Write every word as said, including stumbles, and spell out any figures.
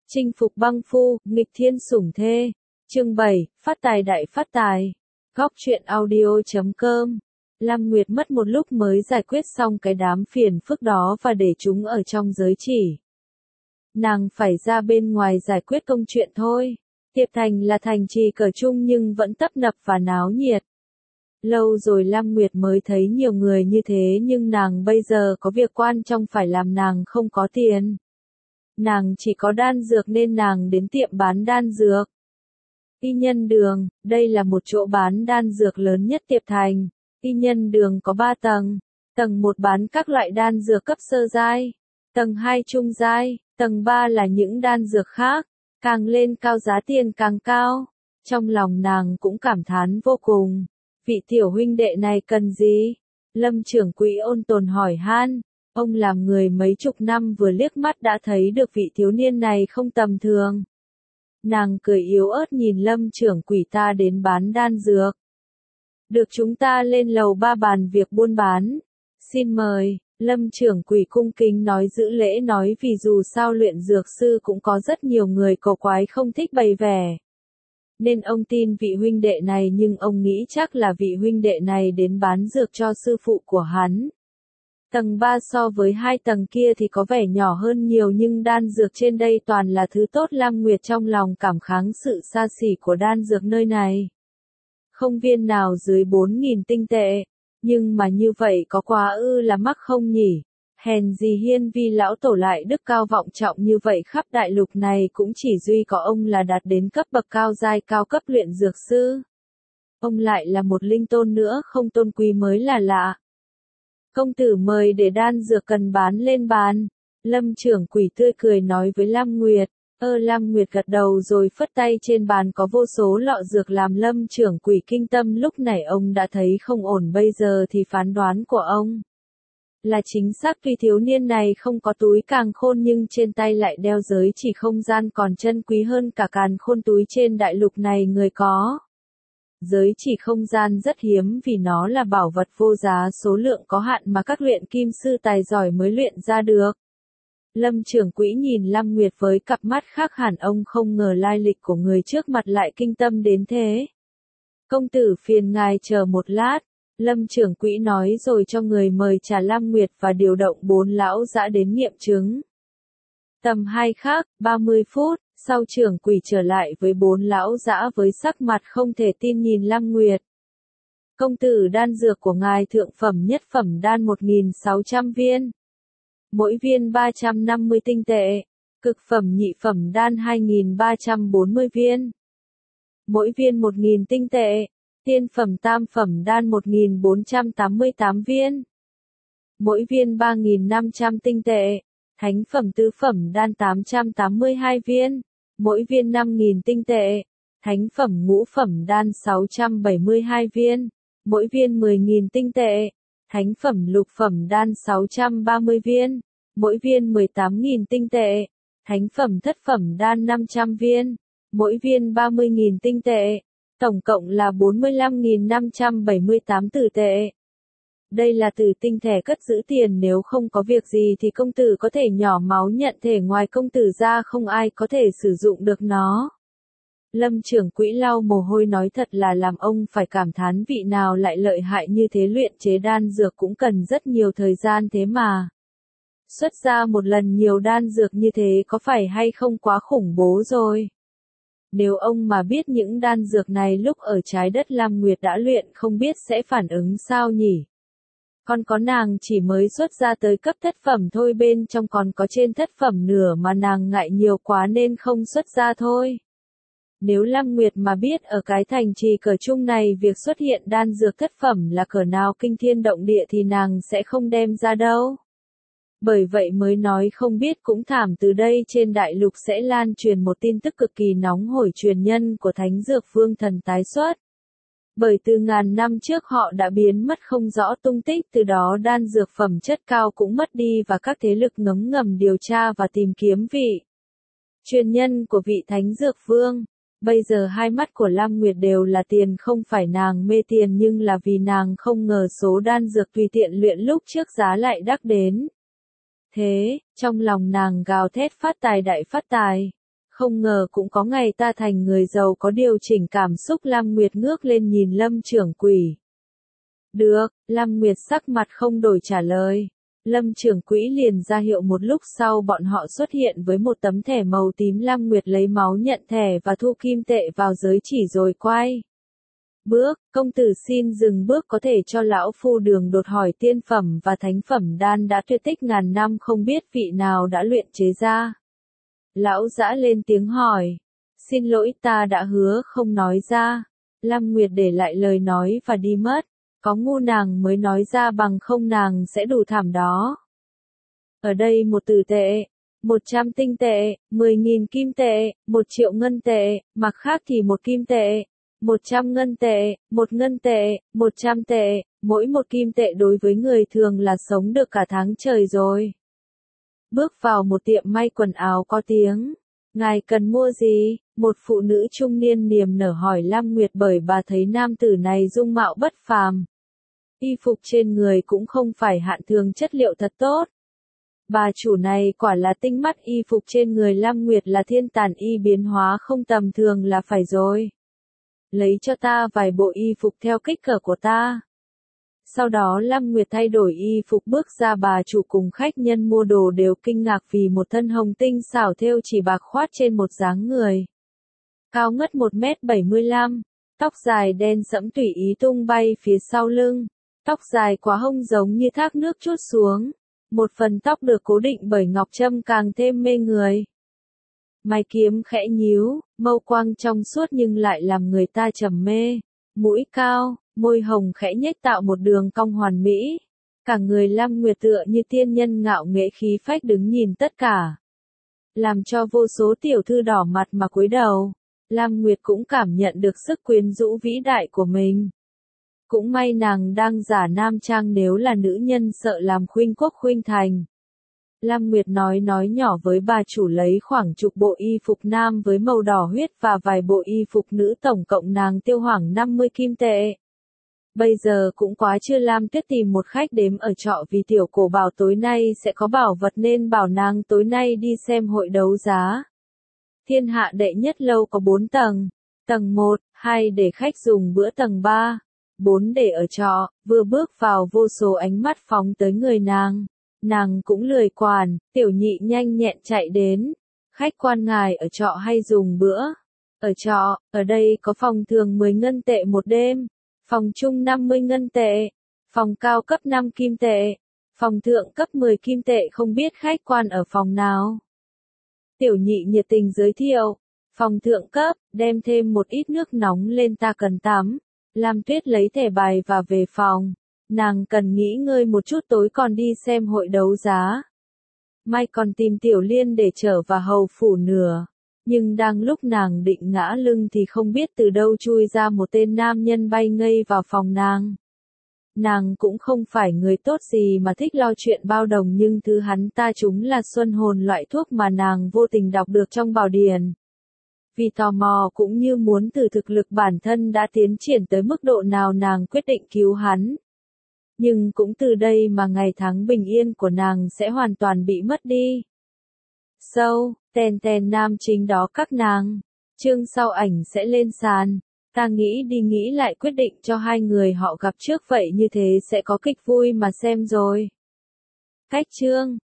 Chinh phục băng phu, nghịch thiên sủng thê. Chương bảy, phát tài đại phát tài. Góc truyện audio chấm com. Lam Nguyệt mất một lúc mới giải quyết xong cái đám phiền phức đó và để chúng ở trong giới chỉ. Nàng phải ra bên ngoài giải quyết công chuyện thôi. Tiệp Thành là thành trì cỡ trung nhưng vẫn tấp nập và náo nhiệt. Lâu rồi Lam Nguyệt mới thấy nhiều người như thế nhưng nàng bây giờ có việc quan trọng phải làm, nàng không có tiền. Nàng chỉ có đan dược nên nàng đến tiệm bán đan dược. Y Nhân Đường, đây là một chỗ bán đan dược lớn nhất Tiệp Thành. Y Nhân Đường có ba tầng. Tầng một bán các loại đan dược cấp sơ giai. Tầng hai trung giai, tầng ba là những đan dược khác. Càng lên cao giá tiền càng cao. Trong lòng nàng cũng cảm thán vô cùng. Vị tiểu huynh đệ này cần gì? Lâm trưởng quỹ ôn tồn hỏi han. Ông làm người mấy chục năm vừa liếc mắt đã thấy được vị thiếu niên này không tầm thường. Nàng cười yếu ớt nhìn Lâm trưởng quỹ, ta đến bán đan dược. Được, chúng ta lên lầu ba bàn việc buôn bán. Xin mời. Lâm trưởng quỹ cung kính nói giữ lễ nói vì dù sao luyện dược sư cũng có rất nhiều người cổ quái không thích bày vẻ. Nên ông tin vị huynh đệ này nhưng ông nghĩ chắc là vị huynh đệ này đến bán dược cho sư phụ của hắn. Tầng ba so với hai tầng kia thì có vẻ nhỏ hơn nhiều nhưng đan dược trên đây toàn là thứ tốt. Lam Nguyệt trong lòng cảm kháng sự xa xỉ của đan dược nơi này. Không viên nào dưới bốn nghìn tinh tệ. Nhưng mà như vậy có quá ư là mắc không nhỉ? Hèn gì hiên vi lão tổ lại đức cao vọng trọng như vậy, khắp đại lục này cũng chỉ duy có ông là đạt đến cấp bậc cao giai cao cấp luyện dược sư. Ông lại là một linh tôn nữa, không tôn quý mới là lạ. Công tử mời để đan dược cần bán lên bàn. Lâm trưởng quỹ tươi cười nói với Lam Nguyệt. Ơ Lam Nguyệt gật đầu rồi phất tay, trên bàn có vô số lọ dược làm Lâm trưởng quỹ kinh tâm. Lúc này ông đã thấy không ổn, bây giờ thì phán đoán của ông là chính xác. Tuy thiếu niên này không có túi càn khôn nhưng trên tay lại đeo giới chỉ không gian còn chân quý hơn cả càn khôn túi trên đại lục này người có. Giới chỉ không gian rất hiếm vì nó là bảo vật vô giá, số lượng có hạn mà các luyện kim sư tài giỏi mới luyện ra được. Lâm trưởng quỹ nhìn Lam Nguyệt với cặp mắt khác hẳn, ông không ngờ lai lịch của người trước mặt lại kinh tâm đến thế. Công tử phiền ngài chờ một lát. Lâm trưởng quỹ nói rồi cho người mời trà Lam Nguyệt và điều động bốn lão dã đến nghiệm chứng. Tầm hai khác, ba mươi phút, sau trưởng quỹ trở lại với bốn lão dã với sắc mặt không thể tin nhìn Lam Nguyệt. Công tử, đan dược của ngài thượng phẩm nhất phẩm đan một nghìn sáu trăm viên. Mỗi viên ba trăm năm mươi tinh tệ. Cực phẩm nhị phẩm đan hai nghìn ba trăm bốn mươi viên. Mỗi viên một nghìn tinh tệ. Tiên phẩm tam phẩm đan một nghìn bốn trăm tám mươi tám viên. Mỗi viên ba nghìn năm trăm tinh tệ. Thánh phẩm tứ phẩm đan tám trăm tám mươi hai viên. Mỗi viên năm nghìn tinh tệ. Thánh phẩm ngũ phẩm đan sáu trăm bảy mươi hai viên. Mỗi viên mười nghìn tinh tệ. Thánh phẩm lục phẩm đan sáu trăm ba mươi viên. Mỗi viên mười tám nghìn tinh tệ. Thánh phẩm thất phẩm đan năm trăm viên. Mỗi viên ba mươi nghìn tinh tệ. Tổng cộng là bốn mươi lăm nghìn năm trăm bảy mươi tám tử tệ. Đây là tử tinh thẻ cất giữ tiền, nếu không có việc gì thì công tử có thể nhỏ máu nhận thể, ngoài công tử ra không ai có thể sử dụng được nó. Lâm trưởng quỹ lau mồ hôi nói thật là làm ông phải cảm thán, vị nào lại lợi hại như thế, luyện chế đan dược cũng cần rất nhiều thời gian thế mà. Xuất ra một lần nhiều đan dược như thế có phải hay không quá khủng bố rồi. Nếu ông mà biết những đan dược này lúc ở trái đất Lam Nguyệt đã luyện không biết sẽ phản ứng sao nhỉ. Còn có nàng chỉ mới xuất ra tới cấp thất phẩm thôi, bên trong còn có trên thất phẩm nửa mà nàng ngại nhiều quá nên không xuất ra thôi. Nếu Lam Nguyệt mà biết ở cái thành trì cỡ trung này việc xuất hiện đan dược thất phẩm là cỡ nào kinh thiên động địa thì nàng sẽ không đem ra đâu. Bởi vậy mới nói không biết cũng thảm, từ đây trên đại lục sẽ lan truyền một tin tức cực kỳ nóng hổi, truyền nhân của Thánh Dược Vương Thần tái xuất. Bởi từ ngàn năm trước họ đã biến mất không rõ tung tích, từ đó đan dược phẩm chất cao cũng mất đi và các thế lực ngấm ngầm điều tra và tìm kiếm vị truyền nhân của vị Thánh Dược Vương. Bây giờ hai mắt của Lam Nguyệt đều là tiền, không phải nàng mê tiền nhưng là vì nàng không ngờ số đan dược tùy tiện luyện lúc trước giá lại đắt đến thế, trong lòng nàng gào thét phát tài đại phát tài. Không ngờ cũng có ngày ta thành người giàu có điều chỉnh cảm xúc. Lam Nguyệt ngước lên nhìn Lâm trưởng quỹ. Được, Lam Nguyệt sắc mặt không đổi trả lời. Lâm trưởng quỹ liền ra hiệu. Một lúc sau bọn họ xuất hiện với một tấm thẻ màu tím. Lam Nguyệt lấy máu nhận thẻ và thu kim tệ vào giới chỉ rồi quay bước. Công tử xin dừng bước, có thể cho lão phu đường đột hỏi tiên phẩm và thánh phẩm đan đã tuyệt tích ngàn năm không biết vị nào đã luyện chế ra. Lão dã lên tiếng hỏi. Xin lỗi, ta đã hứa không nói ra. Lam Nguyệt để lại lời nói và đi mất. Có ngu nàng mới nói ra, bằng không nàng sẽ đủ thảm đó. Ở đây một tử tệ, một trăm tinh tệ, mười nghìn kim tệ, một triệu ngân tệ, mặt khác thì một kim tệ, một trăm ngân tệ, một ngân tệ, một trăm tệ, mỗi một kim tệ đối với người thường là sống được cả tháng trời rồi. Bước vào một tiệm may quần áo có tiếng. Ngài cần mua gì? Một phụ nữ trung niên niềm nở hỏi Lam Nguyệt, bởi bà thấy nam tử này dung mạo bất phàm. Y phục trên người cũng không phải hạn thường, chất liệu thật tốt. Bà chủ này quả là tinh mắt. Y phục trên người Lam Nguyệt là thiên tàn y, biến hóa không tầm thường là phải rồi. Lấy cho ta vài bộ y phục theo kích cỡ của ta. Sau đó Lam Nguyệt thay đổi y phục bước ra. Bà chủ cùng khách nhân mua đồ đều kinh ngạc vì một thân hồng tinh xảo thêu chỉ bạc khoát trên một dáng người. Cao ngất một mét bảy mươi lăm, tóc dài đen sẫm tùy ý tung bay phía sau lưng. Tóc dài quá hông giống như thác nước trút xuống. Một phần tóc được cố định bởi ngọc trâm càng thêm mê người. Mày kiếm khẽ nhíu, mâu quang trong suốt nhưng lại làm người ta trầm mê. Mũi cao, môi hồng khẽ nhếch tạo một đường cong hoàn mỹ. Cả người Lam Nguyệt tựa như tiên nhân ngạo nghễ khí phách đứng nhìn tất cả. Làm cho vô số tiểu thư đỏ mặt mà cúi đầu. Lam Nguyệt cũng cảm nhận được sức quyến rũ vĩ đại của mình. Cũng may nàng đang giả nam trang, nếu là nữ nhân sợ làm khuynh quốc khuynh thành. Lam Nguyệt nói nói nhỏ với bà chủ lấy khoảng chục bộ y phục nam với màu đỏ huyết và vài bộ y phục nữ, tổng cộng nàng tiêu khoảng năm mươi kim tệ. Bây giờ cũng quá trưa. Lam Tuyết tìm một khách đếm ở trọ vì tiểu cổ bảo tối nay sẽ có bảo vật nên bảo nàng tối nay đi xem hội đấu giá. Thiên hạ đệ nhất lâu có bốn tầng. Tầng một, hai để khách dùng bữa, tầng ba, bốn để ở trọ. Vừa bước vào vô số ánh mắt phóng tới người nàng. Nàng cũng lười quản, tiểu nhị nhanh nhẹn chạy đến. Khách quan, ngài ở trọ hay dùng bữa? Ở trọ, ở đây có phòng thường mười ngân tệ một đêm, phòng trung năm mươi ngân tệ, phòng cao cấp năm kim tệ, phòng thượng cấp mười kim tệ, không biết khách quan ở phòng nào? Tiểu nhị nhiệt tình giới thiệu. Phòng thượng cấp, đem thêm một ít nước nóng lên, ta cần tắm. Lam Tuyết lấy thẻ bài và về phòng. Nàng cần nghỉ ngơi một chút, tối còn đi xem hội đấu giá. May còn tìm Tiểu Liên để chở vào hầu phủ nửa. Nhưng đang lúc nàng định ngã lưng thì không biết từ đâu chui ra một tên nam nhân bay ngây vào phòng nàng. Nàng cũng không phải người tốt gì mà thích lo chuyện bao đồng, nhưng thứ hắn ta trúng là xuân hồn, loại thuốc mà nàng vô tình đọc được trong bảo điển. Vì tò mò cũng như muốn thử thực lực bản thân đã tiến triển tới mức độ nào, nàng quyết định cứu hắn. Nhưng cũng từ đây mà ngày tháng bình yên của nàng sẽ hoàn toàn bị mất đi. Sâu, ten ten nam chính đó các nàng. Chương sau ảnh sẽ lên sàn. Ta nghĩ đi nghĩ lại quyết định cho hai người họ gặp trước, vậy như thế sẽ có kịch vui mà xem rồi. Cách chương